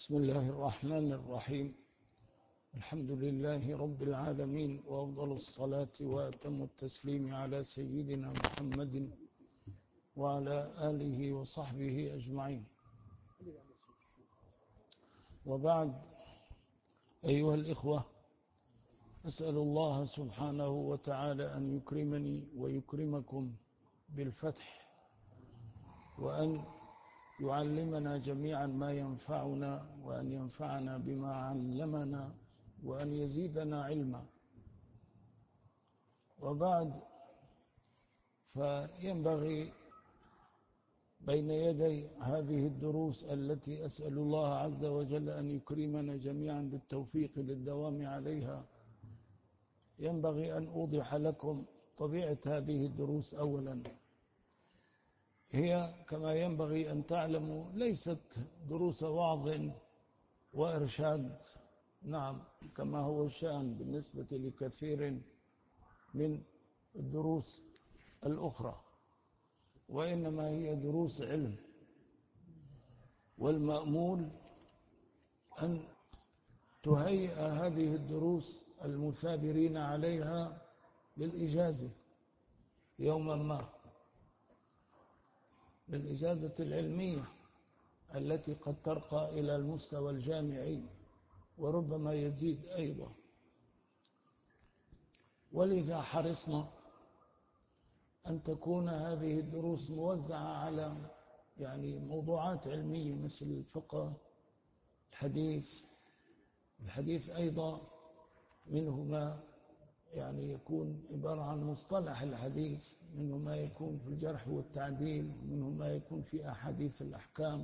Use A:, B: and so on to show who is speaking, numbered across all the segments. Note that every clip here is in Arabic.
A: بسم الله الرحمن الرحيم. الحمد لله رب العالمين، وأفضل الصلاة وأتم التسليم على سيدنا محمد وعلى آله وصحبه أجمعين. وبعد، أيها الإخوة، أسأل الله سبحانه وتعالى أن يكرمني ويكرمكم بالفتح، وأن يعلمنا جميعا ما ينفعنا، وأن ينفعنا بما علمنا، وأن يزيدنا علما. وبعد، فينبغي بين يدي هذه الدروس التي أسأل الله عز وجل أن يكرمنا جميعا بالتوفيق للدوام عليها، ينبغي أن أوضح لكم طبيعة هذه الدروس. أولا، هي كما ينبغي أن تعلموا ليست دروس وعظ وإرشاد، نعم، كما هو الشأن بالنسبة لكثير من الدروس الأخرى، وإنما هي دروس علم. والمأمول أن تهيئ هذه الدروس المثابرين عليها للإجازة يوما ما، للإجازة العلمية التي قد ترقى إلى المستوى الجامعي وربما يزيد أيضا. ولذا حرصنا أن تكون هذه الدروس موزعة على موضوعات علمية مثل الفقه، الحديث أيضا منه ما يكون عبارة عن مصطلح الحديث، منه ما يكون في الجرح والتعديل، منه ما يكون في أحاديث الأحكام،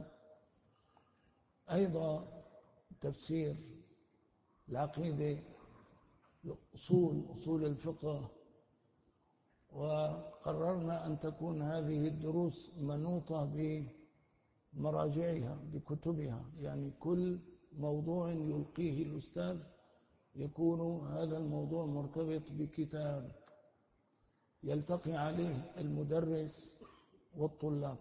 A: أيضا تفسير العقيدة، أصول الفقه. وقررنا أن تكون هذه الدروس منوطة بمراجعها، بكتبها، كل موضوع يلقيه الأستاذ يكون هذا الموضوع مرتبط بكتاب يلتقي عليه المدرس والطلاب.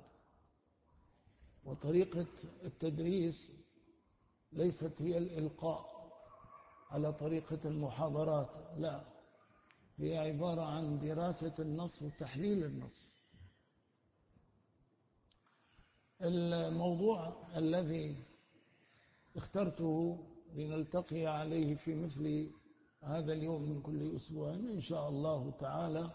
A: وطريقة التدريس ليست هي الإلقاء على طريقة المحاضرات، لا، هي عبارة عن دراسة النص وتحليل النص. الموضوع الذي اخترته لنلتقي عليه في مثل هذا اليوم من كل أسبوع إن شاء الله تعالى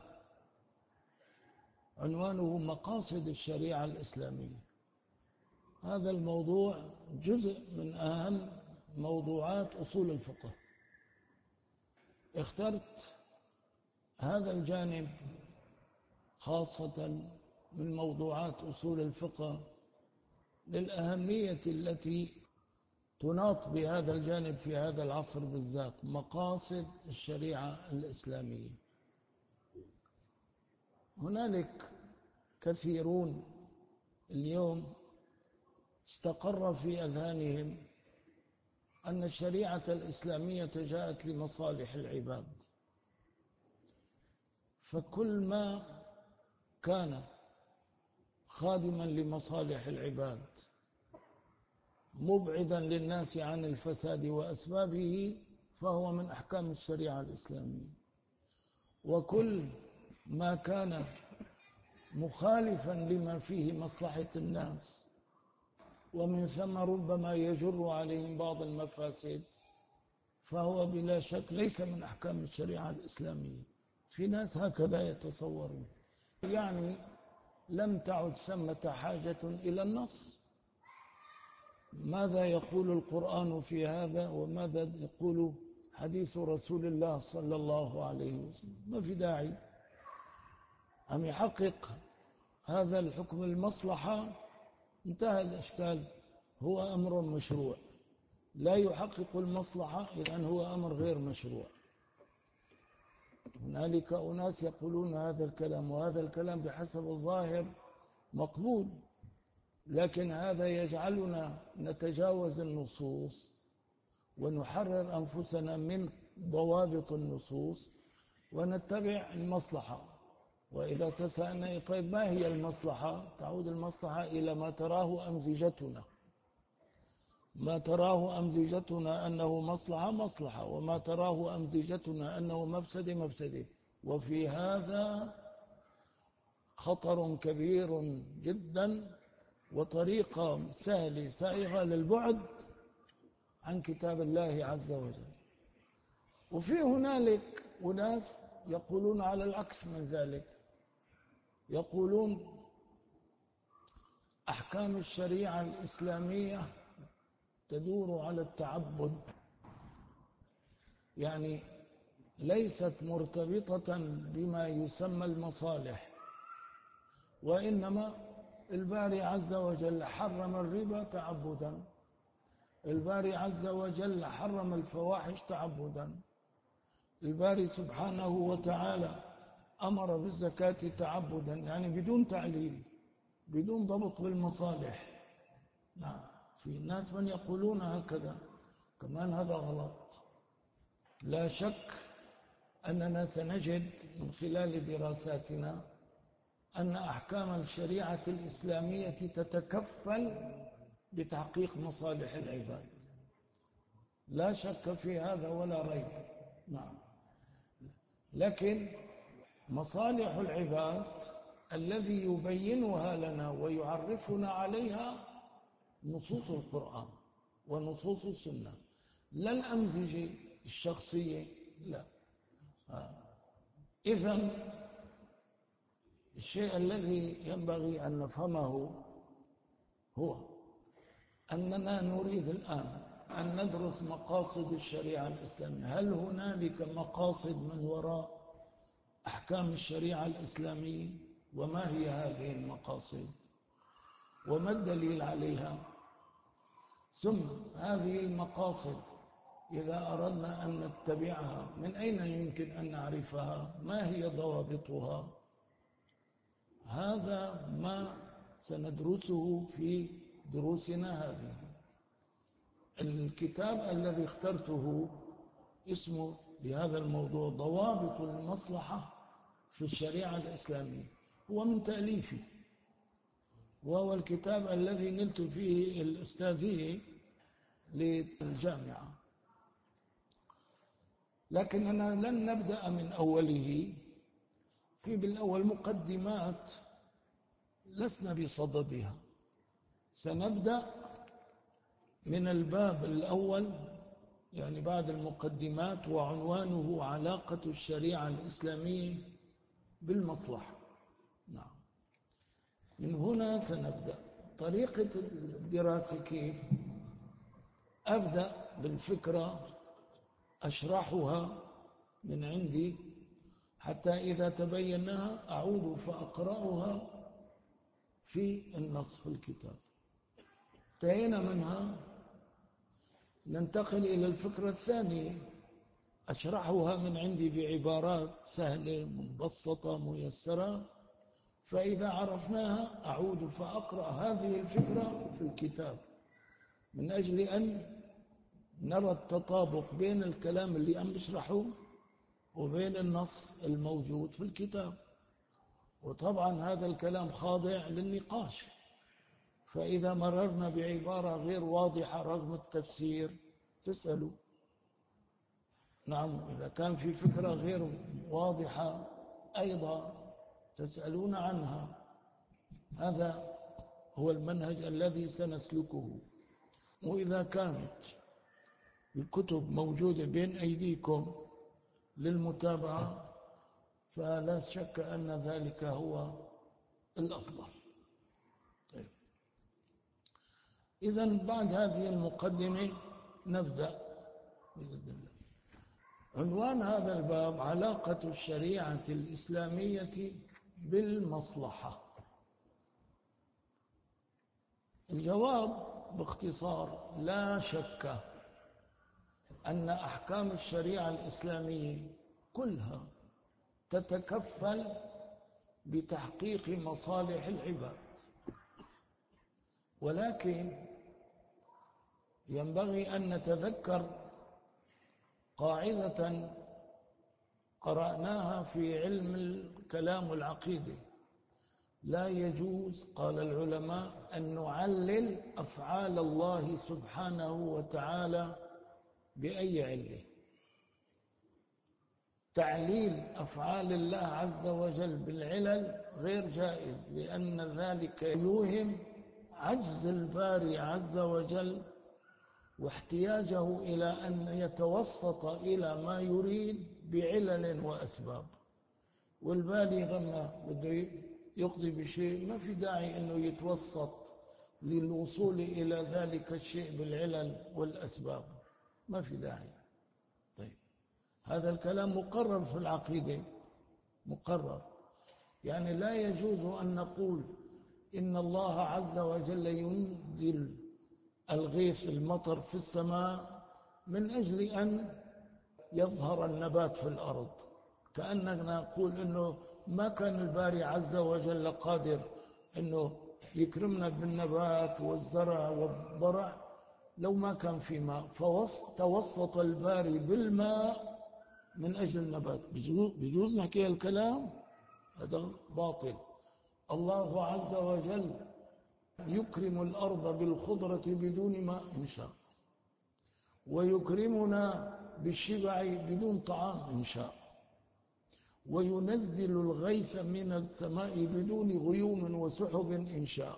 A: عنوانه مقاصد الشريعة الإسلامية. هذا الموضوع جزء من أهم موضوعات أصول الفقه. اخترت هذا الجانب خاصة من موضوعات أصول الفقه للأهمية التي تناط بهذا الجانب في هذا العصر بالذات، مقاصد الشريعة الإسلامية. هنالك كثيرون اليوم استقر في أذهانهم أن الشريعة الإسلامية جاءت لمصالح العباد، فكل ما كان خادما لمصالح العباد مبعدا للناس عن الفساد وأسبابه فهو من أحكام الشريعة الإسلامية، وكل ما كان مخالفا لما فيه مصلحة الناس ومن ثم ربما يجر عليهم بعض المفاسد فهو بلا شك ليس من أحكام الشريعة الإسلامية. في ناس هكذا يتصورون، لم تعد ثمة حاجة إلى النص. ماذا يقول القرآن في هذا وماذا يقول حديث رسول الله صلى الله عليه وسلم؟ ما في داعي. أم يحقق هذا الحكم المصلحة؟ انتهى الإشكال، هو أمر مشروع. لا يحقق المصلحة إذن هو أمر غير مشروع. هنالك أناس يقولون هذا الكلام، وهذا الكلام بحسب الظاهر مقبول، لكن هذا يجعلنا نتجاوز النصوص ونحرر أنفسنا من ضوابط النصوص ونتبع المصلحة. وإذا تسألنا طيب ما هي المصلحة؟ تعود المصلحة إلى ما تراه أمزجتنا، ما تراه أمزجتنا أنه مصلحة مصلحة، وما تراه أمزجتنا أنه مفسدة مفسدة. وفي هذا خطر كبير جدا، وطريقة سهلة سائغة للبعد عن كتاب الله عز وجل. وفي هنالك أناس يقولون على العكس من ذلك، يقولون أحكام الشريعة الإسلامية تدور على التعبد، يعني ليست مرتبطة بما يسمى المصالح، وإنما الباري عز وجل حرم الربا تعبدا، الباري عز وجل حرم الفواحش تعبدا، الباري سبحانه وتعالى أمر بالزكاة تعبدا، يعني بدون تعليل، بدون ضبط بالمصالح. نعم، في ناس من يقولون هكذا، كمان هذا غلط. لا شك أننا سنجد من خلال دراساتنا أن أحكام الشريعة الإسلامية تتكفل بتحقيق مصالح العباد، لا شك في هذا ولا ريب. نعم، لكن مصالح العباد الذي يبينها لنا ويعرفنا عليها نصوص القرآن ونصوص السنة، لا الأمزجة الشخصية، لا. إذن الشيء الذي ينبغي أن نفهمه هو أننا نريد الآن أن ندرس مقاصد الشريعة الإسلامية. هل هنالك مقاصد من وراء أحكام الشريعة الإسلامية؟ وما هي هذه المقاصد؟ وما الدليل عليها؟ ثم هذه المقاصد إذا أردنا أن نتبعها من أين يمكن أن نعرفها؟ ما هي ضوابطها؟ هذا ما سندرسه في دروسنا هذه. الكتاب الذي اخترته اسمه لهذا الموضوع ضوابط المصلحة في الشريعة الإسلامية، هو من تأليفي، وهو الكتاب الذي نلت فيه الأستاذية للجامعة. لكننا لن نبدأ من أوله، في بالأول مقدمات لسنا بصددها، سنبدأ من الباب الأول، يعني بعد المقدمات، وعنوانه علاقة الشريعة الإسلامية بالمصلحة. نعم، من هنا سنبدأ. طريقة الدراسة كيف؟ أبدأ بالفكرة أشرحها من عندي، حتى إذا تبينها أعود فأقرأها في النص في الكتاب. انتهينا منها، ننتقل إلى الفكرة الثانية، أشرحها من عندي بعبارات سهلة مبسطة ميسرة، فإذا عرفناها أعود فأقرأ هذه الفكرة في الكتاب، من أجل أن نرى التطابق بين الكلام اللي أنا بشرحه وبين النص الموجود في الكتاب. وطبعا هذا الكلام خاضع للنقاش، فإذا مررنا بعبارة غير واضحة رغم التفسير تسألوا. نعم، إذا كان في فكرة غير واضحة أيضا تسألون عنها. هذا هو المنهج الذي سنسلكه. وإذا كانت الكتب موجودة بين أيديكم للمتابعة فلا شك أن ذلك هو الأفضل. طيب، إذن بعد هذه المقدمة نبدأ بإذن الله. عنوان هذا الباب علاقة الشريعة الإسلامية بالمصلحة. الجواب باختصار: لا شك أن أحكام الشريعة الإسلامية كلها تتكفل بتحقيق مصالح العباد، ولكن ينبغي أن نتذكر قاعدة قرأناها في علم الكلام والعقيدة، لا يجوز قال العلماء أن نعلل أفعال الله سبحانه وتعالى بأي علة. تعليل أفعال الله عز وجل بالعلل غير جائز، لأن ذلك يوهم عجز الباري عز وجل واحتياجه إلى أن يتوسط إلى ما يريد بعلل وأسباب. والباري لما بده يقضي بشيء ما في داعي أنه يتوسط للوصول إلى ذلك الشيء بالعلل والأسباب، ما في داعي. طيب، هذا الكلام مقرر في العقيدة، مقرر. يعني لا يجوز أن نقول إن الله عز وجل ينزل الغيث المطر في السماء من أجل أن يظهر النبات في الأرض، كأننا نقول إنه ما كان الباري عز وجل قادر إنه يكرمنا بالنبات والزرع والضرع لو ما كان في ماء، فتوسط الباري بالماء من أجل النبات. بجوز نحكي الكلام هذا باطل. الله عز وجل يكرم الأرض بالخضرة بدون ماء إن شاء، ويكرمنا بالشبع بدون طعام إن شاء، وينزل الغيث من السماء بدون غيوم وسحب إن شاء.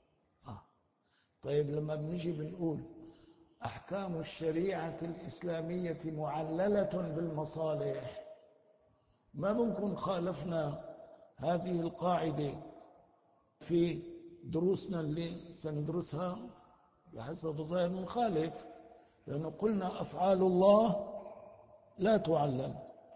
A: طيب، لما بنجي بنقول أحكام الشريعة الإسلامية معللة بالمصالح، ما بنكون خالفنا هذه القاعدة في دروسنا اللي سندرسها بحسب ظاهر مخالف، لأنه قلنا أفعال الله لا تعلل.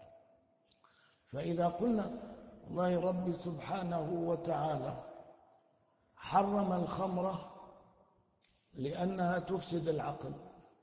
A: فإذا قلنا الله رب سبحانه وتعالى حرم الخمرة لأنها تفسد العقل،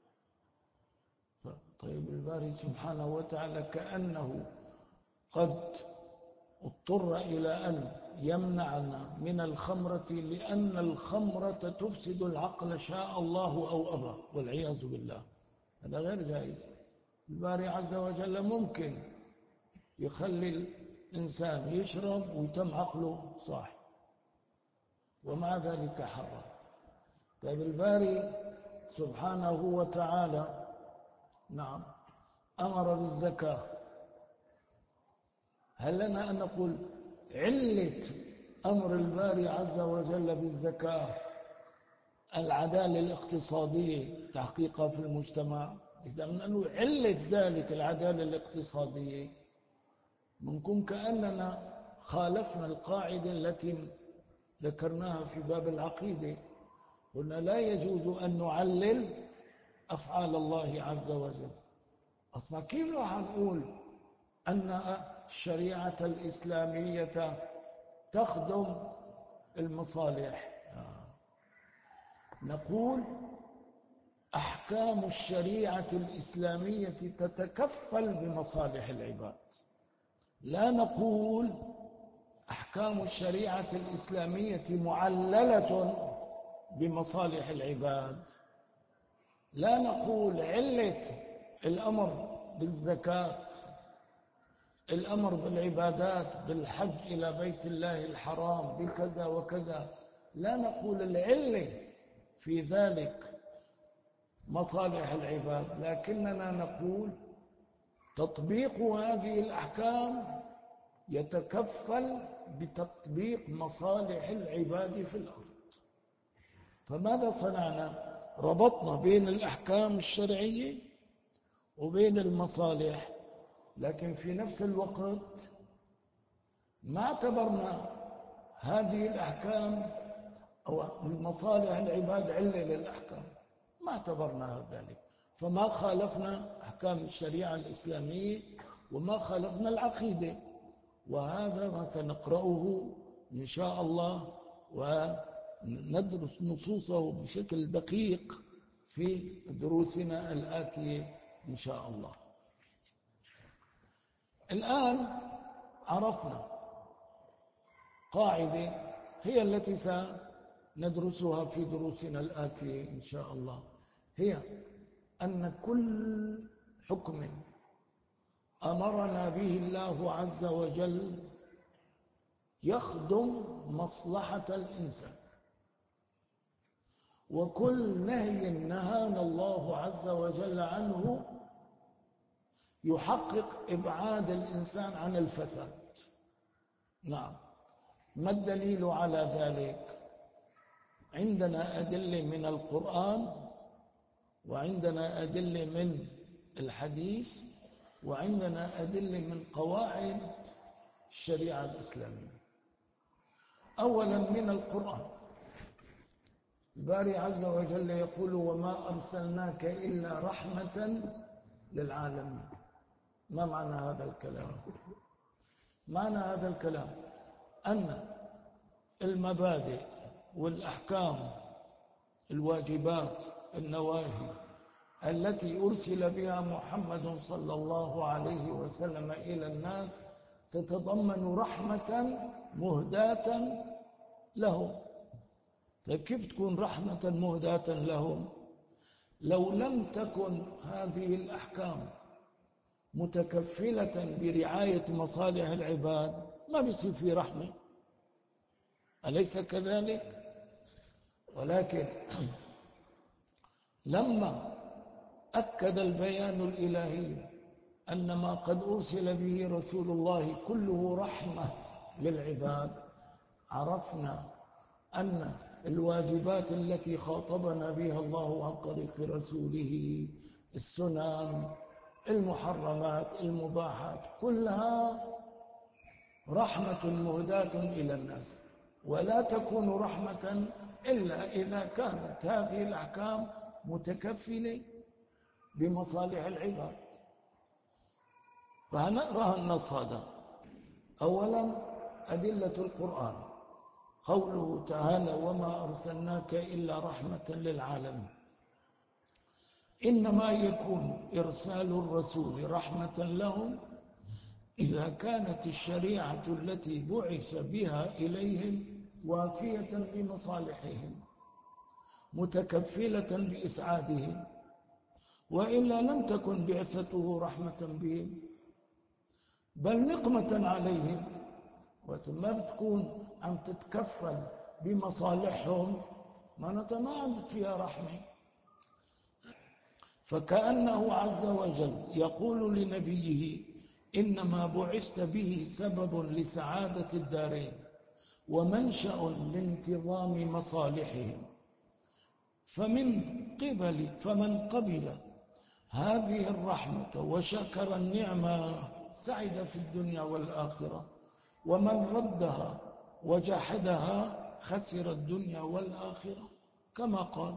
A: طيب الباري سبحانه وتعالى كأنه قد اضطر إلى أن يمنعنا من الخمرة لأن الخمرة تفسد العقل شاء الله أو أبى، والعياذ بالله. هذا غير جائز. الباري عز وجل ممكن يخلي الإنسان يشرب ويتم عقله صاحي، ومع ذلك حرم. طيب، الباري سبحانه وتعالى نعم أمر بالزكاة، هل لنا أن نقول علة أمر الباري عز وجل بالزكاة العدالة الاقتصادية تحقيقها في المجتمع؟ إذا من أنه علة ذلك العدالة الاقتصادية، منكم كأننا خالفنا القاعدة التي ذكرناها في باب العقيدة. قلنا لا يجوز أن نعلل أفعال الله عز وجل. أصلا كيف راح نقول أن الشريعة الإسلامية تخدم المصالح؟ نقول أحكام الشريعة الإسلامية تتكفل بمصالح العباد، لا نقول أحكام الشريعة الإسلامية معللة بمصالح العباد، لا نقول علة الأمر بالزكاة، الأمر بالعبادات، بالحج إلى بيت الله الحرام، بكذا وكذا، لا نقول العلة في ذلك مصالح العباد، لكننا نقول تطبيق هذه الأحكام يتكفل بتطبيق مصالح العباد في الأرض. فماذا صنعنا؟ ربطنا بين الأحكام الشرعية وبين المصالح، لكن في نفس الوقت ما اعتبرنا هذه الأحكام أو المصالح العباد علة للأحكام، ما اعتبرنا ذلك. فما خالفنا أحكام الشريعة الإسلامية وما خالفنا العقيدة، وهذا ما سنقرأه إن شاء الله وندرس نصوصه بشكل دقيق في دروسنا الآتية إن شاء الله. الآن عرفنا قاعدة هي التي سندرسها في دروسنا الآتية إن شاء الله، هي أن كل حكم أمرنا به الله عز وجل يخدم مصلحة الإنسان، وكل نهي نهانا الله عز وجل عنه يحقق إبعاد الإنسان عن الفساد. نعم. ما الدليل على ذلك؟ عندنا أدلة من القرآن، وعندنا أدلة من الحديث، وعندنا أدلة من قواعد الشريعة الإسلامية. أولا من القرآن، الباري عز وجل يقول: وما أرسلناك إلا رحمة للعالمين. ما معنى هذا الكلام؟ معنى هذا الكلام أن المبادئ والأحكام، الواجبات، النواهي التي أرسل بها محمد صلى الله عليه وسلم إلى الناس تتضمن رحمة مهداة لهم. طيب كيف تكون رحمة مهداة لهم؟ لو لم تكن هذه الأحكام متكفلة برعاية مصالح العباد ما بيصير في رحمة، أليس كذلك؟ ولكن لما أكد البيان الإلهي أن ما قد أرسل به رسول الله كله رحمة للعباد، عرفنا أن الواجبات التي خاطبنا بها الله عن طريق رسوله، السنن، المحرمات، المباحات، كلها رحمة مهداة إلى الناس، ولا تكون رحمة إلا إذا كانت هذه الأحكام متكفلة بمصالح العباد. راح نقرأ النص هذا. أولا أدلة القرآن، قوله تعالى: وما أرسلناك إلا رحمة للعالمين. إنما يكون إرسال الرسول رحمة لهم إذا كانت الشريعة التي بعث بها إليهم وافية بمصالحهم، متكفلة بإسعادهم، وإلا لم تكن بعثته رحمة بهم بل نقمة عليهم. وما بتكون عم تتكفل بمصالحهم معناتها ما عندك فيها رحمة. فكأنه عز وجل يقول لنبيه: إنما بعثت به سبب لسعادة الدارين ومنشأ لانتظام مصالحهم. فمن قبل هذه الرحمة وشكر النعمة سعد في الدنيا والآخرة، ومن ردها وجحدها خسر الدنيا والآخرة، كما قال.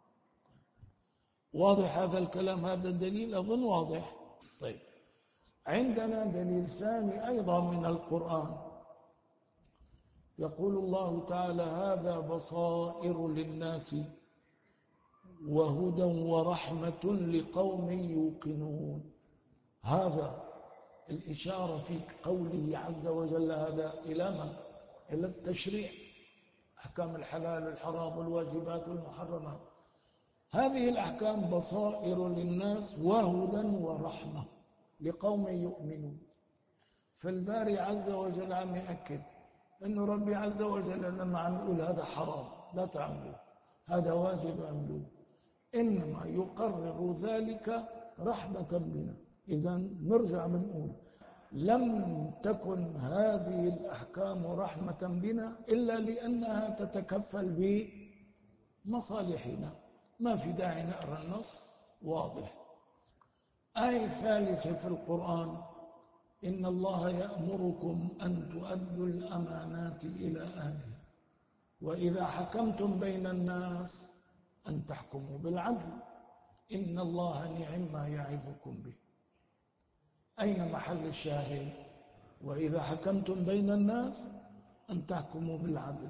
A: واضح هذا الكلام؟ هذا الدليل أظن واضح. طيب، عندنا دليل ثاني أيضا من القرآن، يقول الله تعالى: هذا بصائر للناس وهدى ورحمة لقوم يوقنون. هذا الإشارة في قوله عز وجل هذا إلى ما؟ إلى التشريع، أحكام الحلال والحرام والواجبات والمحرمات. هذه الأحكام بصائر للناس وهدى ورحمة لقوم يؤمنون. فالباري عز وجل عم يأكد أنه ربي عز وجل لما عم يقول هذا حرام لا تعملوا، هذا واجب اعملوه، إنما يقرر ذلك رحمة بنا. إذن نرجع بنقول لم تكن هذه الأحكام رحمة بنا إلا لأنها تتكفل بمصالحنا. ما في داعي نقرأ النص، واضح. آية ثالثة في القرآن: إن الله يأمركم أن تؤدوا الأمانات إلى أهلها وإذا حكمتم بين الناس أن تحكموا بالعدل إن الله نعم ما يعظكم به. أين محل الشاهد؟ وإذا حكمتم بين الناس أن تحكموا بالعدل.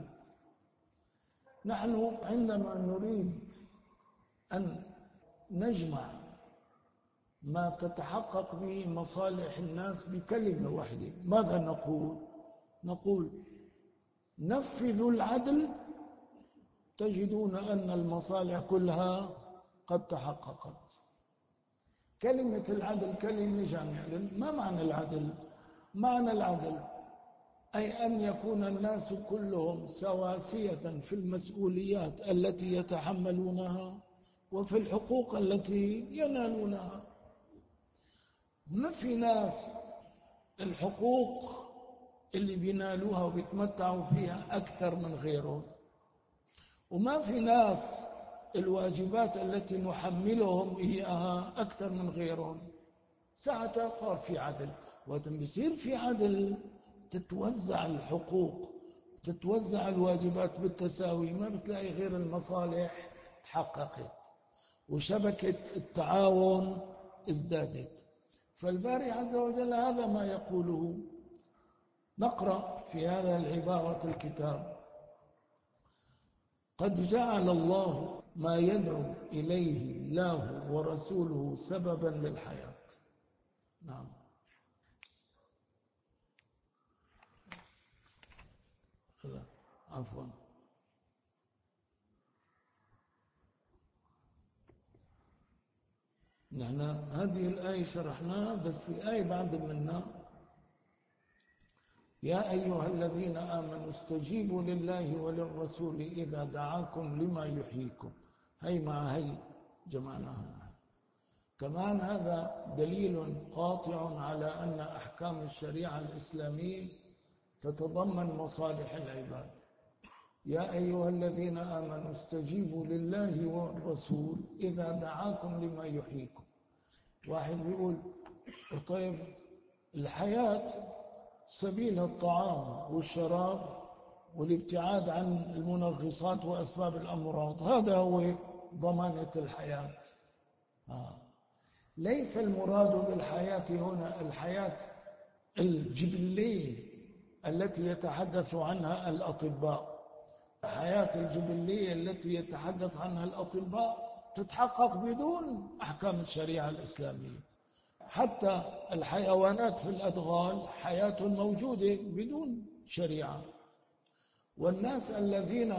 A: نحن عندما نريد أن نجمع ما تتحقق به مصالح الناس بكلمة واحدة ماذا نقول؟ نقول نفذوا العدل تجدون أن المصالح كلها قد تحققت. كلمة العدل كلمة جامعة. ما معنى العدل؟ معنى العدل أي أن يكون الناس كلهم سواسية في المسؤوليات التي يتحملونها وفي الحقوق التي ينالونها. ما في ناس الحقوق اللي بينالوها وبيتمتعوا فيها أكثر من غيرهم، وما في ناس الواجبات التي نحملهم إياها أكثر من غيرهم. ساعتها صار في عدل، وقت بيصير في عدل تتوزع الحقوق، تتوزع الواجبات بالتساوي، ما بتلاقي غير المصالح تحققت وشبكة التعاون ازدادت. فالباري عز وجل هذا ما يقوله. نقرأ في هذا العبارة الكتاب: قد جعل الله ما يدعو إليه الله ورسوله سببا للحياة. نعم. لا عفوا. نحن هذه الآية شرحناها، بس في آية بعد منها: يا أيها الذين آمنوا استجيبوا لله وللرسول إذا دعاكم لما يحييكم. هي مع هي جمعناها. كمان هذا دليل قاطع على أن أحكام الشريعة الإسلامية تتضمن مصالح العباد. يا أيها الذين آمنوا استجيبوا لله والرسول إذا دعاكم لما يحييكم. واحد بيقول طيب الحياة سبيلها الطعام والشراب والابتعاد عن المنغصات وأسباب الأمراض، هذا هو ضمانة الحياة. ليس المراد بالحياة هنا الحياة الجبلية التي يتحدث عنها الأطباء. الحياة الجبلية التي يتحدث عنها الأطباء تتحقق بدون أحكام الشريعة الإسلامية. حتى الحيوانات في الأدغال حياة موجودة بدون شريعة. والناس الذين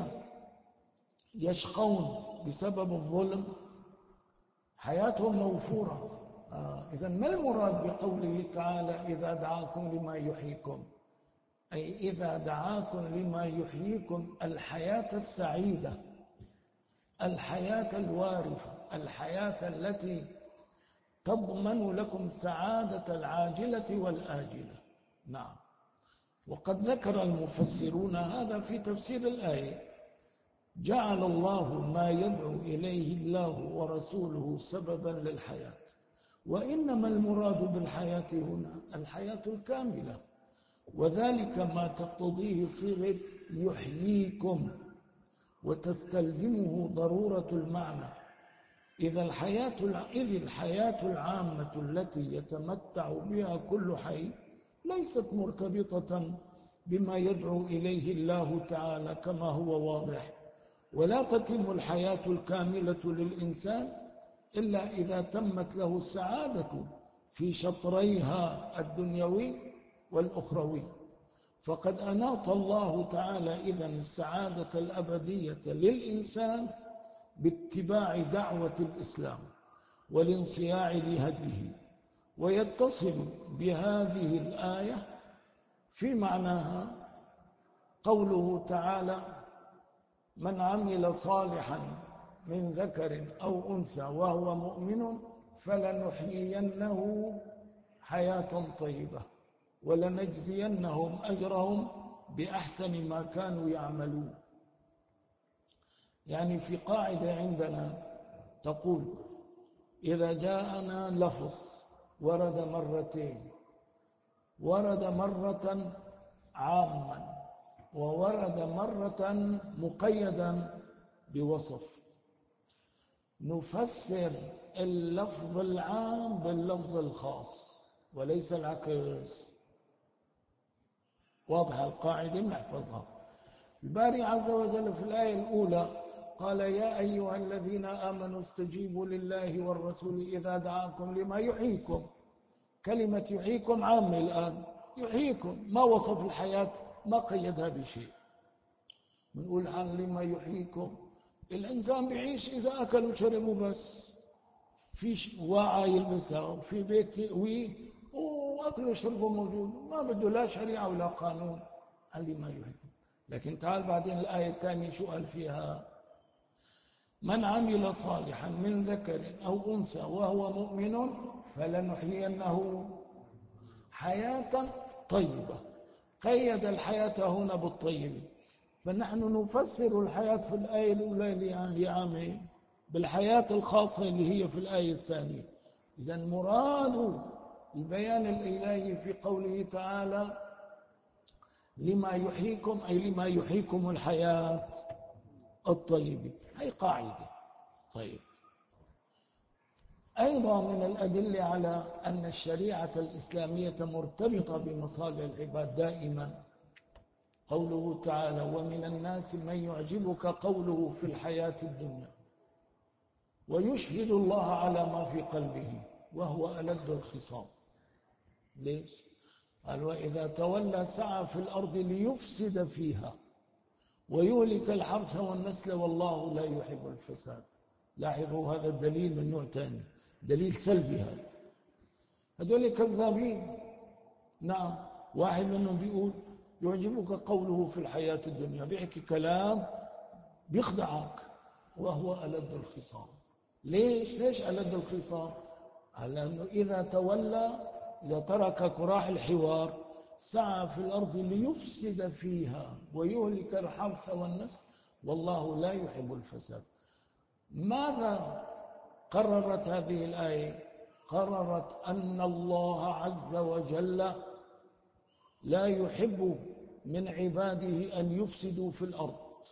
A: يشقون بسبب الظلم حياتهم موفورة. إذن ما المراد بقوله تعالى إذا دعاكم لما يحييكم؟ أي إذا دعاكم لما يحييكم الحياة السعيدة، الحياة الوارثة، الحياة التي تضمن لكم سعادة العاجلة والآجلة. نعم. وقد ذكر المفسرون هذا في تفسير الآية: جعل الله ما يدعو إليه الله ورسوله سببا للحياة. وإنما المراد بالحياة هنا الحياة الكاملة، وذلك ما تقتضيه صيغة يحييكم وتستلزمه ضرورة المعنى. إذ الحياة العامة التي يتمتع بها كل حي ليست مرتبطة بما يدعو إليه الله تعالى كما هو واضح. ولا تتم الحياة الكاملة للإنسان إلا إذا تمت له السعادة في شطريها الدنيوي والأخروي. فقد أناط الله تعالى إذن السعادة الأبدية للإنسان باتباع دعوة الإسلام والانصياع لهديه. ويتصل بهذه الآية في معناها قوله تعالى: من عمل صالحا من ذكر أو أنثى وهو مؤمن فلنحيينه حياة طيبة ولنجزينهم أجرهم بأحسن ما كانوا يعملون. يعني في قاعدة عندنا تقول: إذا جاءنا لفظ ورد مرتين، ورد مرة عاما وورد مرة مقيدا بوصف، نفسر اللفظ العام باللفظ الخاص وليس العكس. واضح القاعدة؟ نحفظها. الباري عز وجل في الآية الأولى قال: يا أيها الذين آمنوا استجيبوا لله والرسول إذا دعاكم لما يحييكم. كلمة يحييكم عامة الآن، يحييكم ما وصف الحياة، ما قيدها بشيء. بنقول عن لما يحييكم الإنسان بيعيش إذا أكل وشرب بس، في واعة يلبسها وفي بيت يأويه وأكله وشربه موجود، ما بده لا شريعة ولا قانون. لما يحييكم. لكن تعال بعدين الآية الثانية شو قال فيها؟ من عمل صالحا من ذكر أو أنثى وهو مؤمن فلنحيينه حياة طيبة. قيد الحياة هنا بالطيب، فنحن نفسر الحياة في الآية الأولى اللي هي عامة بالحياة الخاصة اللي هي في الآية الثانية. إذن مراد البيان الإلهي في قوله تعالى لما يحييكم، أي لما يحييكم الحياة الطيبة. هي قاعدة. طيب، أيضا من الأدلة على أن الشريعة الإسلامية مرتبطة بمصالح العباد دائما قوله تعالى ومن الناس من يعجبك قوله في الحياة الدنيا ويشهد الله على ما في قلبه وهو ألد الخصام. ليش؟ قال وإذا تولى سعى في الأرض ليفسد فيها ويهلك الحرث والنسل والله لا يحب الفساد. لاحظوا هذا الدليل من نوع ثاني، دليل سلبي. هذول كذابين. نعم، واحد منهم بيقول يعجبك قوله في الحياة الدنيا، بيحكي كلام بيخدعك وهو ألد الخصام. ليش ألد الخصام؟ لأنه إذا تولى، إذا ترك كراح الحوار سعى في الأرض ليفسد فيها ويهلك الحرث والنسل والله لا يحب الفساد. ماذا قررت هذه الآية؟ قررت أن الله عز وجل لا يحب من عباده أن يفسدوا في الأرض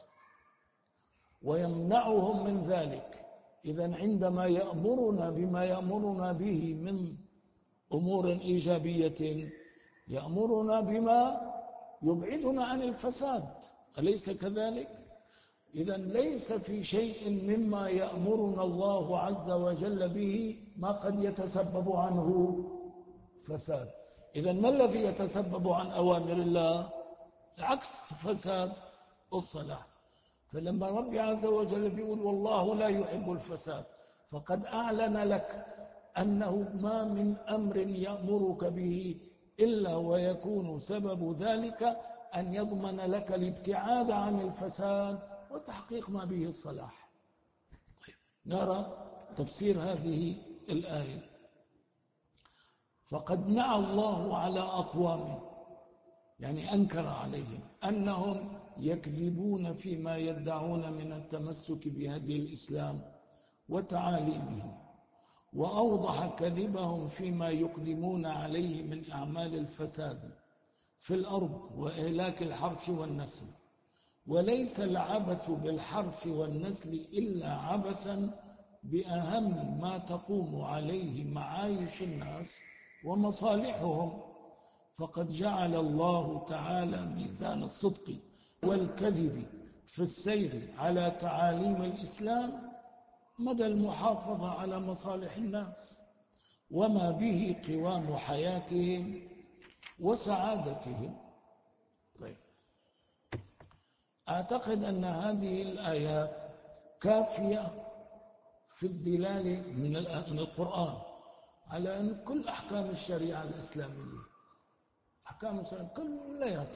A: ويمنعهم من ذلك. إذن عندما يأمرنا بما يأمرنا به من أمور إيجابية يأمرنا بما يبعدنا عن الفساد، أليس كذلك؟ إذن ليس في شيء مما يأمرنا الله عز وجل به ما قد يتسبب عنه فساد. إذن ما الذي يتسبب عن أوامر الله؟ العكس، فساد الصلاح. فلما ربي عز وجل بيقول والله لا يحب الفساد فقد أعلن لك أنه ما من أمر يأمرك به إلا ويكون سبب ذلك أن يضمن لك الابتعاد عن الفساد وتحقيق ما به الصلاح. طيب، نرى تفسير هذه الآية. فقد نعى الله على أقوام، يعني أنكر عليهم أنهم يكذبون فيما يدعون من التمسك بهدي الإسلام وتعاليمه، وأوضح كذبهم فيما يقدمون عليه من أعمال الفساد في الأرض وإهلاك الحرث والنسل. وليس العبث بالحرث والنسل إلا عبثا بأهم ما تقوم عليه معايش الناس ومصالحهم. فقد جعل الله تعالى ميزان الصدق والكذب في السير على تعاليم الإسلام مدى المحافظة على مصالح الناس وما به قوام حياتهم وسعادتهم. طيب، أعتقد أن هذه الآيات كافية في الدلالة من القرآن على أن كل أحكام الشريعة الإسلامية، أحكام الشريعة كلها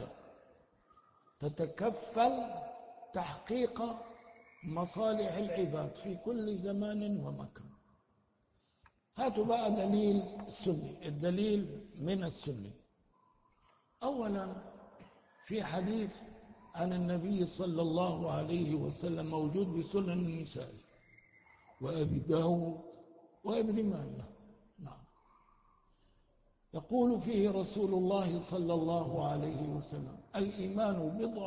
A: تتكفل تحقيق مصالح العباد في كل زمان ومكان. هاتوا بقى دليل السنة. الدليل من السنة أولا في حديث عن النبي صلى الله عليه وسلم موجود بسنن النسائي وأبي داود وابن ماجه. نعم، يقول فيه رسول الله صلى الله عليه وسلم الإيمان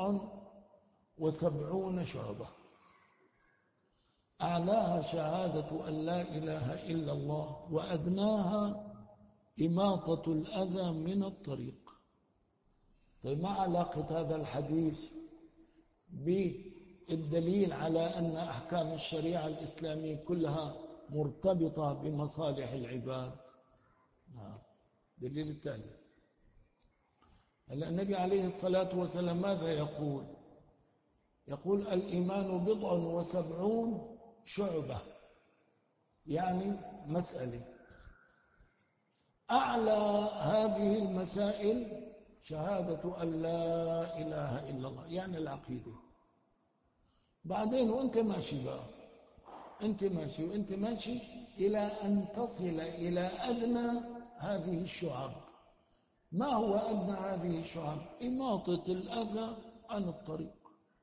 A: 79 شعبة أعلاها شهادة أن لا إله إلا الله وأدناها إماطة الأذى من الطريق. طيب، ما علاقة هذا الحديث بالدليل على أن أحكام الشريعة الإسلامية كلها مرتبطة بمصالح العباد؟ دليل التالي، النبي عليه الصلاة والسلام ماذا يقول؟ يقول الإيمان 79 شعبة، يعني مسألة. أعلى هذه المسائل شهادة أن لا إله إلا الله يعني العقيدة. بعدين وأنت ماشي بقى، أنت ماشي إلى أن تصل إلى أدنى هذه الشعب. ما هو أدنى هذه الشعب؟ إماطة الأذى عن الطريق.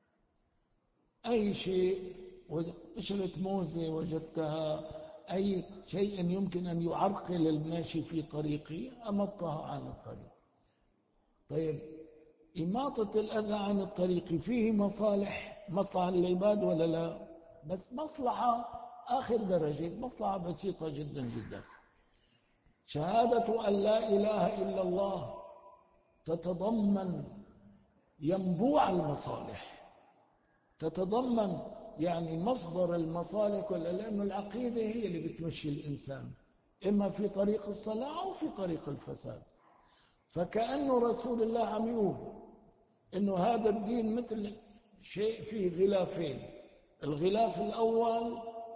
A: أي شيء، قشرة موزة وجدتها، أي شيء يمكن أن يعرقل الماشي في طريقه أمطها عن الطريق. طيب، إماطة الأذى عن الطريق فيه مصلحة للعباد ولا لا؟ بس مصلحة آخر درجة، مصلحة بسيطة جدا جدا. شهادة أن لا إله إلا الله تتضمن ينبوع المصالح، تتضمن يعني مصدر المصالح، لأن العقيدة هي اللي بتمشي الإنسان إما في طريق الصلاح أو في طريق الفساد. فكأنه رسول الله عم يقول إنه هذا الدين مثل شيء فيه غلافين. الغلاف الأول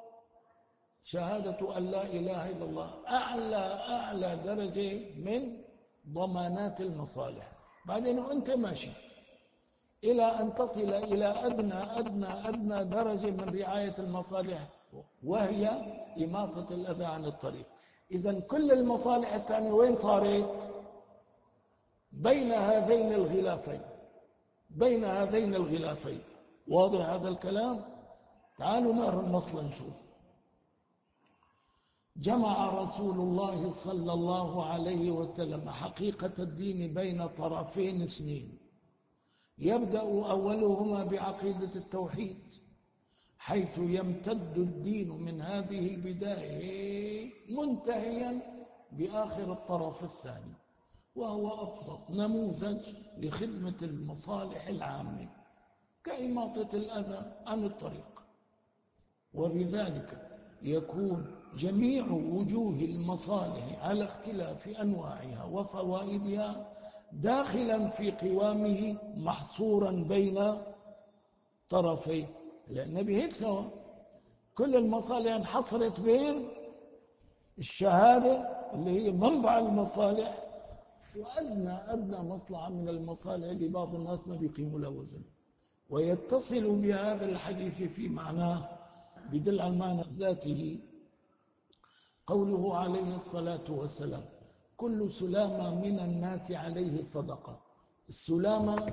A: شهادة أن لا إله إلا الله، أعلى درجة من ضمانات المصالح. بعدين وأنت ماشي إلى أن تصل إلى أدنى درجة من رعاية المصالح، وهي إماطة الأذى عن الطريق. إذن كل المصالح الثانية وين صارت؟ بين هذين الغلافين. واضح هذا الكلام؟ تعالوا نقرأ النص نشوف. جمع رسول الله صلى الله عليه وسلم حقيقة الدين بين طرفين اثنين، يبدأ أولهما بعقيدة التوحيد، حيث يمتد الدين من هذه البداية منتهيا بآخر الطرف الثاني، وهو أبسط نموذج لخدمة المصالح العامة كإماطة الأذى عن الطريق. وبذلك يكون جميع وجوه المصالح على اختلاف أنواعها وفوائدها داخلا في قوامه محصورا بين طرفيه. النبي هيك سوا، كل المصالح انحصرت بين الشهادة اللي هي منبع المصالح وأدنى مصلحة من المصالح اللي بعض الناس ما بيقيموا لها وزن. ويتصل بهذا الحديث في معناه، بدل على المعنى ذاته، قوله عليه الصلاة والسلام: كل سلامة من الناس عليه صدقة. السلامة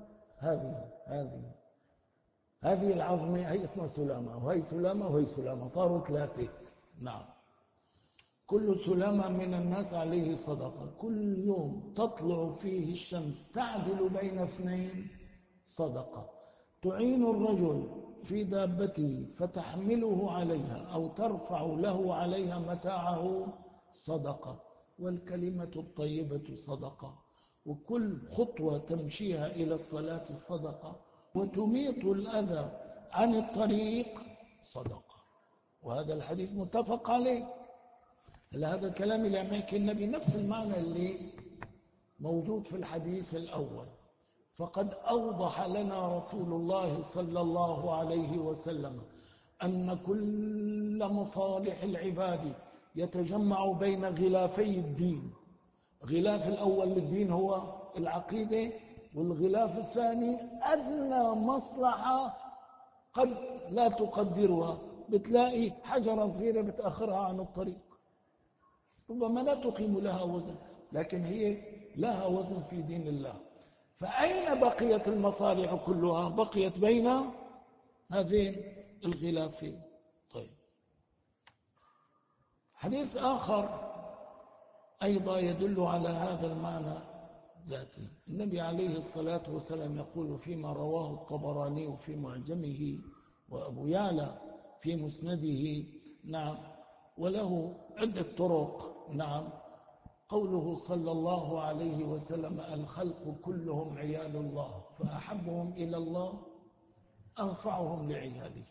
A: هذه العظمة هي اسمها سلامة، وهي سلامة وهي سلامة، صاروا ثلاثة. نعم، كل سلامة من الناس عليه صدقة، كل يوم تطلع فيه الشمس تعدل بين اثنين صدقة. تعين الرجل في دابته فتحمله عليها أو ترفع له عليها متاعه صدقة. والكلمة الطيبة صدقة، وكل خطوة تمشيها إلى الصلاة صدقة، وتميط الأذى عن الطريق صدقة. وهذا الحديث متفق عليه. هذا الكلام اللي عم يحكي النبي نفس المعنى اللي موجود في الحديث الأول. فقد أوضح لنا رسول الله صلى الله عليه وسلم أن كل مصالح العباد يتجمع بين غلافي الدين. غلاف الأول للدين هو العقيدة، والغلاف الثاني أدنى مصلحة قد لا تقدرها، بتلاقي حجرة صغيرة بتأخرها عن الطريق، ربما لا تقيم لها وزن، لكن هي لها وزن في دين الله. فأين بقيت المصالح كلها؟ بقيت بين هذين الغلافين. طيب، حديث آخر أيضا يدل على هذا المعنى ذاته. النبي عليه الصلاة والسلام يقول فيما رواه الطبراني في معجمه وأبو يعلى في مسنده، نعم، وله عدة طرق، نعم، قوله صلى الله عليه وسلم: الخلق كلهم عيال الله، فأحبهم إلى الله أنفعهم لعياله.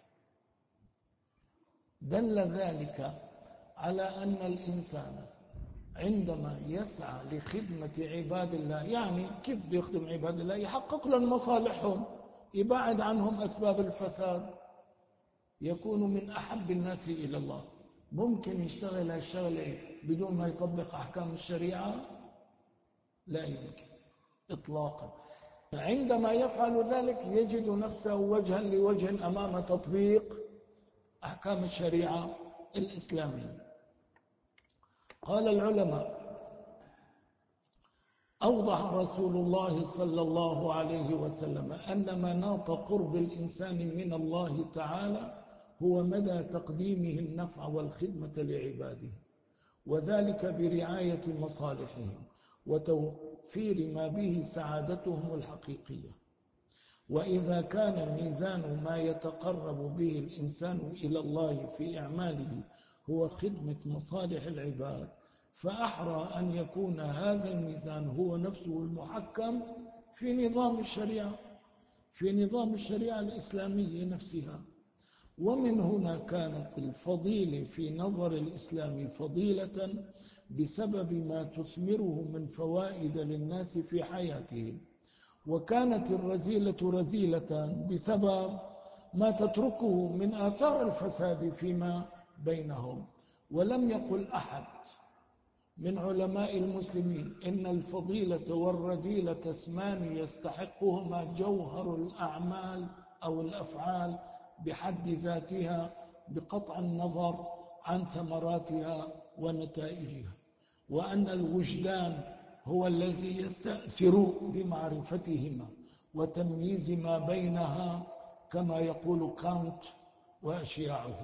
A: دل ذلك على أن الإنسان عندما يسعى لخدمة عباد الله، يعني كيف بيخدم عباد الله؟ يحقق لهم مصالحهم، يبعد عنهم أسباب الفساد، يكون من أحب الناس إلى الله. ممكن يشتغل هالشغلة بدون ما يطبق أحكام الشريعة؟ لا يمكن. إطلاقا. عندما يفعل ذلك يجد نفسه وجها لوجه أمام تطبيق أحكام الشريعة الإسلامية. قال العلماء: أوضح رسول الله صلى الله عليه وسلم أن مناط قرب الإنسان من الله تعالى هو مدى تقديمه النفع والخدمة لعباده، وذلك برعاية مصالحهم وتوفير ما به سعادتهم الحقيقية. وإذا كان ميزان ما يتقرب به الإنسان إلى الله في أعماله هو خدمة مصالح العباد، فأحرى أن يكون هذا الميزان هو نفسه المحكم في نظام الشريعة الإسلامية نفسها. ومن هنا كانت الفضيلة في نظر الإسلام فضيلة بسبب ما تثمره من فوائد للناس في حياتهم، وكانت الرذيلة رذيلة بسبب ما تتركه من آثار الفساد فيما بينهم. ولم يقل أحد من علماء المسلمين إن الفضيلة والرذيلة اسمان يستحقهما جوهر الأعمال أو الأفعال بحد ذاتها بقطع النظر عن ثمراتها ونتائجها، وأن الوجدان هو الذي يستأثر بمعرفتهما وتمييز ما بينها كما يقول كانت وأشياعه.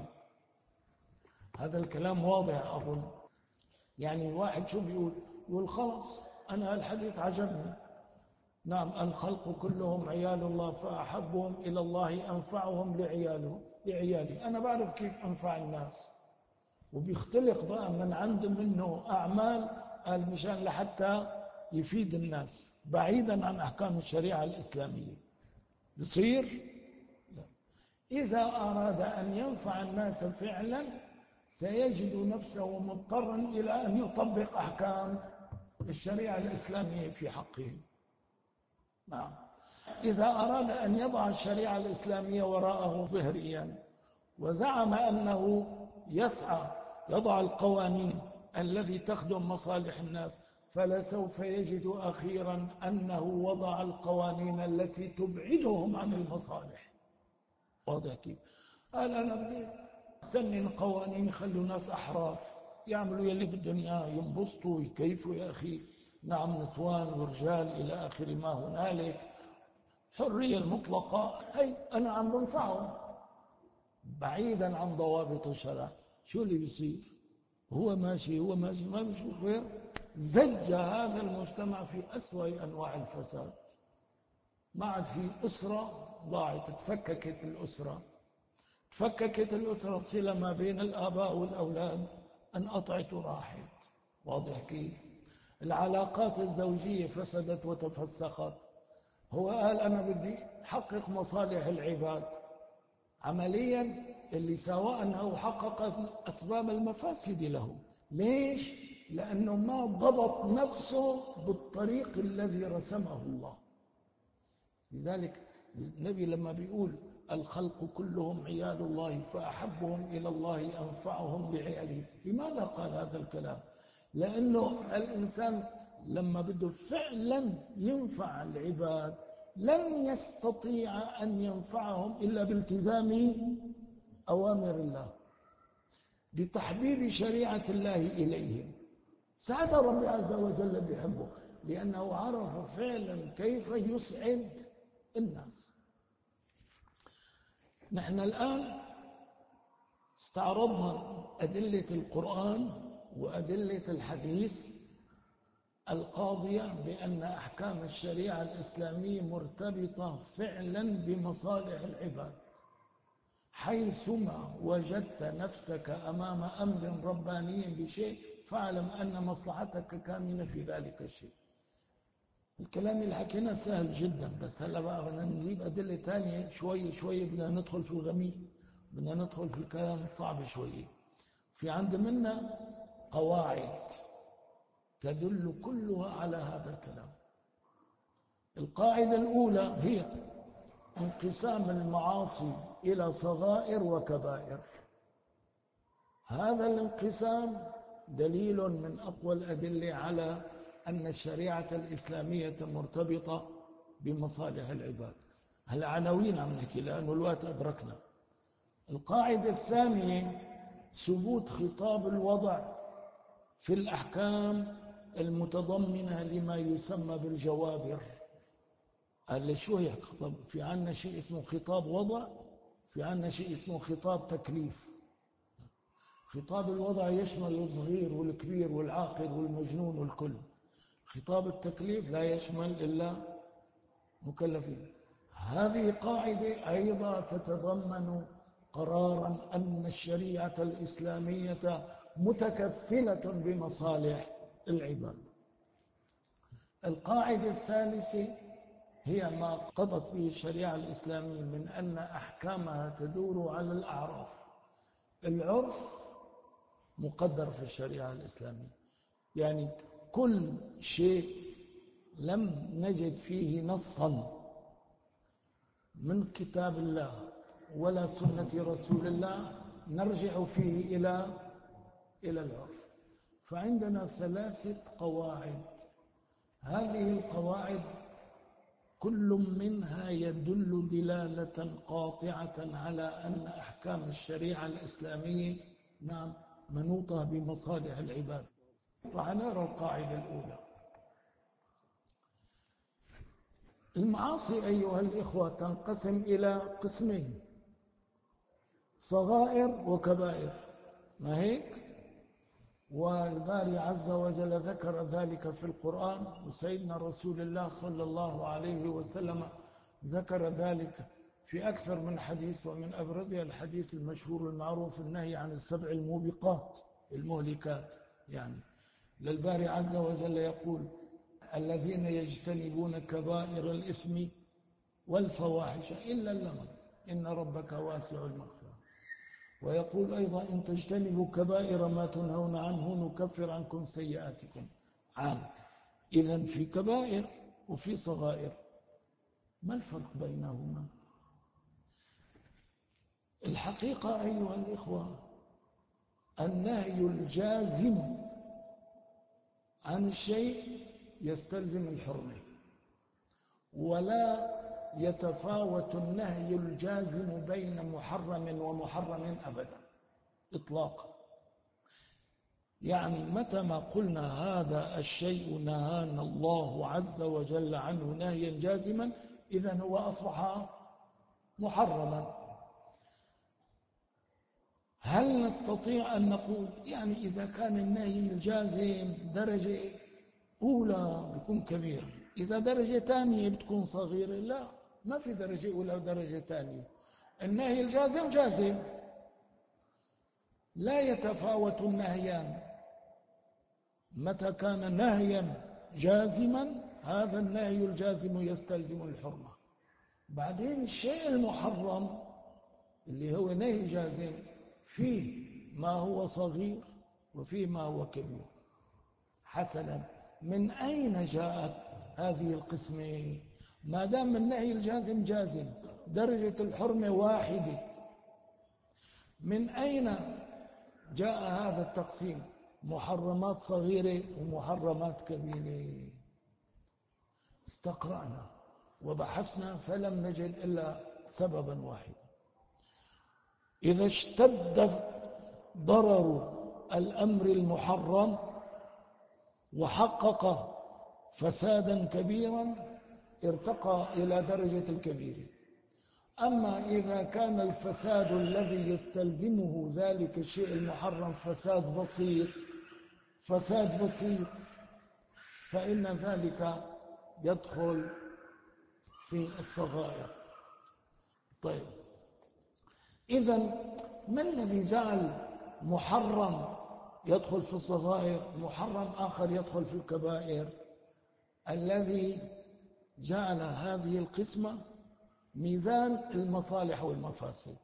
A: هذا الكلام واضح أظن. يعني واحد شو بيقول خلاص أنا الحديث عجبني، نعم الخلق كلهم عيال الله فأحبهم إلى الله أنفعهم لعيالي. أنا بعرف كيف أنفع الناس، وبيختلق بقى من عنده منه أعمال قال مشان لحتى يفيد الناس بعيدا عن أحكام الشريعة الإسلامية. بصير لا. إذا أراد أن ينفع الناس فعلا سيجد نفسه مضطرا إلى أن يطبق أحكام الشريعة الإسلامية في حقه. نعم. إذا أراد أن يضع الشريعة الإسلامية وراءه ظهريا وزعم أنه يسعى يضع القوانين التي تخدم مصالح الناس، فلسوف يجد أخيرا أنه وضع القوانين التي تبعدهم عن المصالح. واضح كيف؟ قال أنا بدي سنن قوانين يخلوا الناس أحرار يعملوا يلي بدهم إياه، ينبسطوا يكيفوا يا أخي، نعم نسوان ورجال إلى آخر ما هنالك، حرية المطلقة، هي أنا عم بنفعهم بعيدا عن ضوابط الشرع. شو اللي بيصير؟ هو ماشي ما بيشوف غير زج هذا المجتمع في أسوأ أنواع الفساد. ما عاد في أسرة ضاعت، تفككت الأسرة، الصلة ما بين الآباء والأولاد انقطعت وراحت. واضح كيف؟ العلاقات الزوجية فسدت وتفسخت. هو قال أنا بدي حقق مصالح العباد، عمليا اللي سوى أنه حقق أسباب المفاسد له. ليش؟ لأنه ما ضبط نفسه بالطريق الذي رسمه الله. لذلك النبي لما بيقول الخلق كلهم عيال الله فأحبهم إلى الله أنفعهم لعياله، لماذا قال هذا الكلام؟ لأنه الإنسان لما بده فعلا ينفع العباد لن يستطيع أن ينفعهم إلا بالتزام أوامر الله، بتحبيب شريعة الله إليهم. ساعتها رب عز وجل بيحبه، لأنه عرف فعلا كيف يسعد الناس. نحن الآن استعرضنا أدلة القرآن وأدلة الحديث القاضية بأن أحكام الشريعة الإسلامية مرتبطة فعلا بمصالح العباد. حيثما وجدت نفسك أمام أمر رباني بشيء فاعلم أن مصلحتك كامنة في ذلك الشيء. الكلام اللي حكينا سهل جدا، بس هلا بقى بدنا نجيب أدلة تانية شوي بدنا ندخل في الغميق، بدنا ندخل في الكلام الصعب شوي. في عند منا قواعد تدل كلها على هذا الكلام. القاعدة الأولى هي انقسام المعاصي إلى صغائر وكبائر. هذا الانقسام دليل من أقوى الأدلة على أن الشريعة الإسلامية مرتبطة بمصالح العباد. العناوين عم نحكي لأنه الوقت أدركنا. القاعدة الثانية ثبوت خطاب الوضع في الأحكام المتضمنة لما يسمى بالجوابر. قال شو هي خطاب؟ في عنا شيء اسمه خطاب وضع، في عنا شيء اسمه خطاب تكليف. خطاب الوضع يشمل الصغير والكبير والعاقل والمجنون والكل. خطاب التكليف لا يشمل إلا مكلفين. هذه قاعدة أيضا تتضمن قرارا أن الشريعة الإسلامية متكفلة بمصالح العباد. القاعدة الثالثة هي ما قضت به الشريعة الإسلامية من أن أحكامها تدور على الأعراف. العرف مقدر في الشريعة الإسلامية، يعني كل شيء لم نجد فيه نصا من كتاب الله ولا سنة رسول الله نرجع فيه إلى العرف. فعندنا 3 قواعد. هذه القواعد كل منها يدل دلالة قاطعة على أن أحكام الشريعة الإسلامية منوطة بمصالح العباد. راح نرى القاعدة الأولى. المعاصي أيها الإخوة تنقسم إلى قسمين: صغائر وكبائر، ما هيك؟ والباري عز وجل ذكر ذلك في القرآن، وسيدنا رسول الله صلى الله عليه وسلم ذكر ذلك في أكثر من حديث، ومن أبرزها الحديث المشهور المعروف النهي عن السبع الموبقات المهلكات. يعني للباري عز وجل يقول: الذين يجتنبون كبائر الإثم والفواحش إلا اللمم إن ربك واسع المغفرة. ويقول أيضا: إن تجتنبوا كبائر ما تنهون عنه نكفر عنكم سيئاتكم. إذن في كبائر وفي صغائر. ما الفرق بينهما؟ الحقيقة أيها الإخوة النهي الجازم عن الشيء يستلزم الحرمة، ولا يتفاوت النهي الجازم بين محرم ومحرم أبدا إطلاقا. يعني متى ما قلنا هذا الشيء نهانا الله عز وجل عنه نهيا جازما، إذن هو أصبح محرما. هل نستطيع أن نقول يعني إذا كان النهي الجازم درجة أولى بيكون كبير، إذا درجة ثانية بتكون صغيرة؟ لا، ما في درجة أولى ودرجة ثانية. النهي الجازم جازم، لا يتفاوت النهيان. متى كان نهيا جازما هذا النهي الجازم يستلزم الحرمة. بعدين الشيء المحرم اللي هو نهي جازم فيه ما هو صغير وفيه ما هو كبير. حسنا، من أين جاءت هذه القسمة؟ ما دام النهي الجازم جازم درجة الحرمة واحدة، من أين جاء هذا التقسيم؟ محرمات صغيرة ومحرمات كبيرة. استقرأنا وبحثنا فلم نجد إلا سببا واحدا: إذا اشتد ضرر الأمر المحرم وحقق فسادا كبيرا ارتقى إلى درجة الكبير. أما إذا كان الفساد الذي يستلزمه ذلك الشيء المحرم فساد بسيط فإن ذلك يدخل في الصغائر. طيب، إذن ما الذي جعل محرم يدخل في الصغائر محرم آخر يدخل في الكبائر؟ الذي جعل هذه القسمة ميزان المصالح والمفاسد.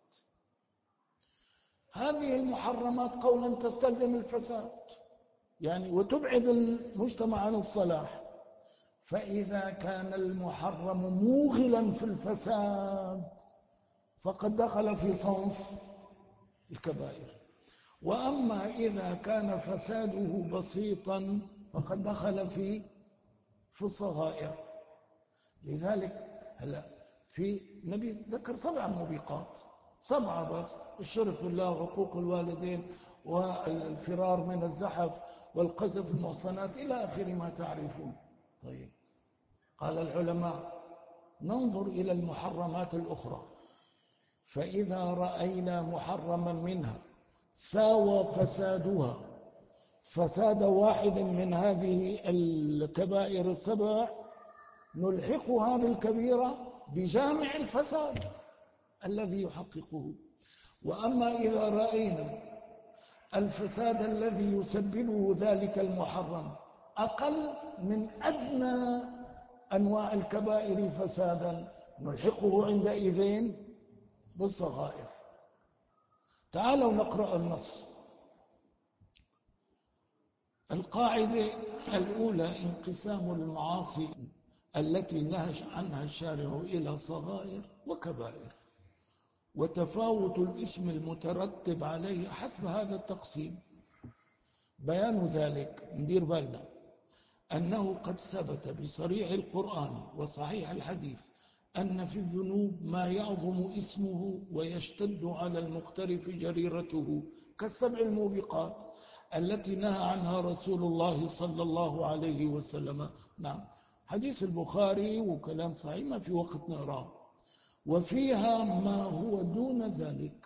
A: هذه المحرمات قولا تستلزم الفساد يعني وتبعد المجتمع عن الصلاح، فإذا كان المحرم موغلا في الفساد فقد دخل في صنف الكبائر. وأما إذا كان فساده بسيطا فقد دخل في في الصغائر. لذلك هلا في نبي ذكر 7 موبقات، 7 بس: الشرك بالله وعقوق الوالدين والفرار من الزحف والقذف المحصنات إلى آخر ما تعرفون. طيب، قال العلماء: ننظر إلى المحرمات الأخرى، فإذا رأينا محرما منها ساوى فسادها فساد واحد من هذه الكبائر ال7 نلحقها بالكبيرة بجامع الفساد الذي يحققه. وأما إذا رأينا الفساد الذي يسببه ذلك المحرم أقل من أدنى أنواع الكبائر فسادا نلحقه عندئذ بالصغائر. تعالوا نقرأ النص. القاعدة الأولى: انقسام المعاصي التي نهى عنها الشارع إلى صغائر وكبائر، وتفاوت الاسم المترتب عليه حسب هذا التقسيم. بيان ذلك، ندير بالنا أنه قد ثبت بصريح القرآن وصحيح الحديث أن في الذنوب ما يعظم اسمه ويشتد على المقترف جريرته، ك7 الموبقات التي نهى عنها رسول الله صلى الله عليه وسلم. نعم، حديث البخاري وكلام صحيح ما في وقت نقراه. وفيها ما هو دون ذلك،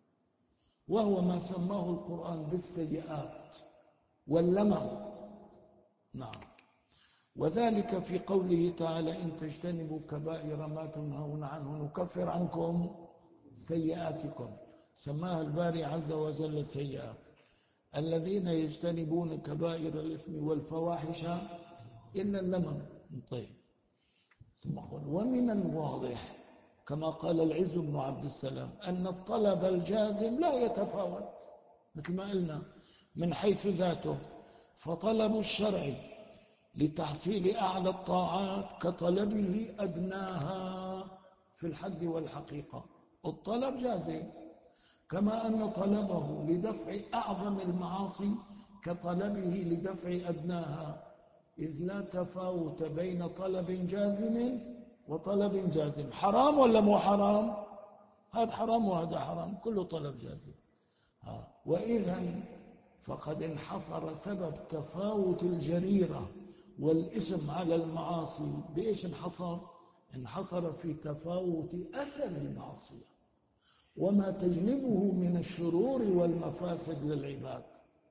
A: وهو ما سماه القرآن بالسيئات واللمم. نعم، وذلك في قوله تعالى: إن تجتنبوا كبائر ما تنهون عنه نكفر عنكم سيئاتكم. سماها الباري عز وجل سيئات. الذين يجتنبون كبائر الإثم والفواحش إلا اللمم. طيب، ثم قال: ومن الواضح كما قال العز بن عبد السلام أن الطلب الجازم لا يتفاوت، مثل ما قلنا، من حيث ذاته. فطلب الشرع لتحصيل أعلى الطاعات كطلبه أدناها في الحد والحقيقة. الطلب جازم، كما أن طلبه لدفع أعظم المعاصي كطلبه لدفع أدناها، إذ لا تفاوت بين طلب جازم وطلب جازم. حرام ولا مو حرام؟ هذا حرام وهذا حرام، كله طلب جازم. وإذا فقد انحصر سبب تفاوت الجريرة والإثم على المعاصي بإيش انحصر؟ انحصر في تفاوت أثر المعصية وما تجلبه من الشرور والمفاسد للعباد،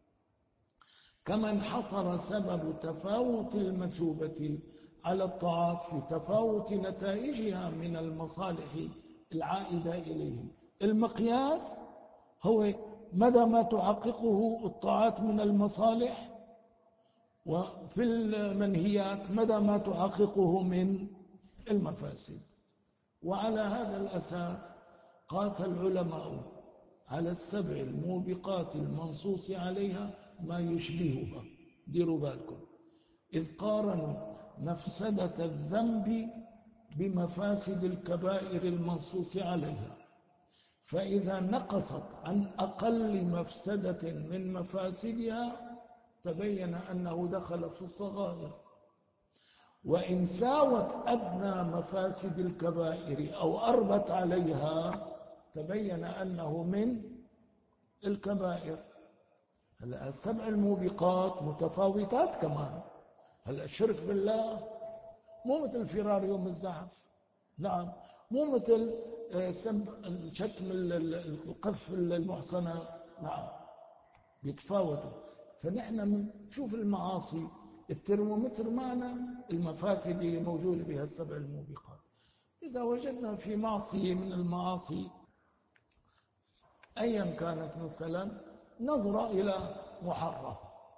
A: كما انحصر سبب تفاوت المثوبة على الطاعات في تفاوت نتائجها من المصالح العائدة إليهم. المقياس هو مدى ما تحققه الطاعات من المصالح، وفي المنهيات مدى ما تحققه من المفاسد. وعلى هذا الأساس قاس العلماء على ال7 الموبقات المنصوص عليها ما يشبهها. ديروا بالكم، إذ قارنوا مفسدة الذنب بمفاسد الكبائر المنصوص عليها، فإذا نقصت عن أقل مفسدة من مفاسدها تبين أنه دخل في الصغائر، وإن ساوت أدنى مفاسد الكبائر أو أربت عليها تبين أنه من الكبائر. هلا ال7 الموبقات متفاوتات كمان. هلا الشرك بالله مو مثل فرار يوم الزحف، نعم، مو مثل شتم القذف المحصنات، نعم، بيتفاوتوا. فنحن نشوف المعاصي الترمومتر معنا المفاسد اللي موجودة بها ال7 الموبقات. إذا وجدنا في معصية من المعاصي أيا كانت، مثلا نظرة إلى محرم،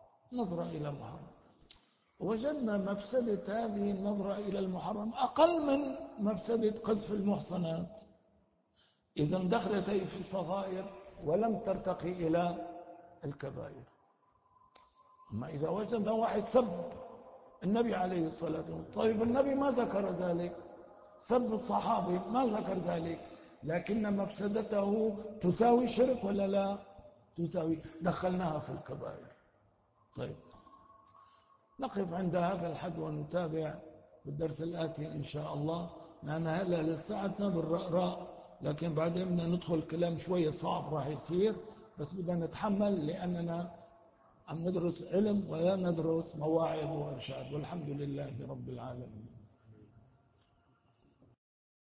A: وجدنا مفسدة هذه النظرة إلى المحرم أقل من مفسدة قذف المحصنات، إذا دخلت في الصغائر ولم ترتقي إلى الكبائر. أما إذا وجدنا واحد سب النبي عليه الصلاة والسلام، طيب النبي ما ذكر ذلك، سب الصحابي ما ذكر ذلك، لكن مفسدته تساوي شرك ولا لا؟ تساوي، دخلناها في الكبائر. طيب، نقف عند هذا الحد ونتابع بالدرس الآتي إن شاء الله، لأن هلا لساعتنا بالرأراء، لكن بعدين بدنا ندخل كلام شوية صعب راح يصير، بس بدنا نتحمل لأننا عم ندرس علم ولا ندرس مواعظ وإرشاد، والحمد لله رب العالمين.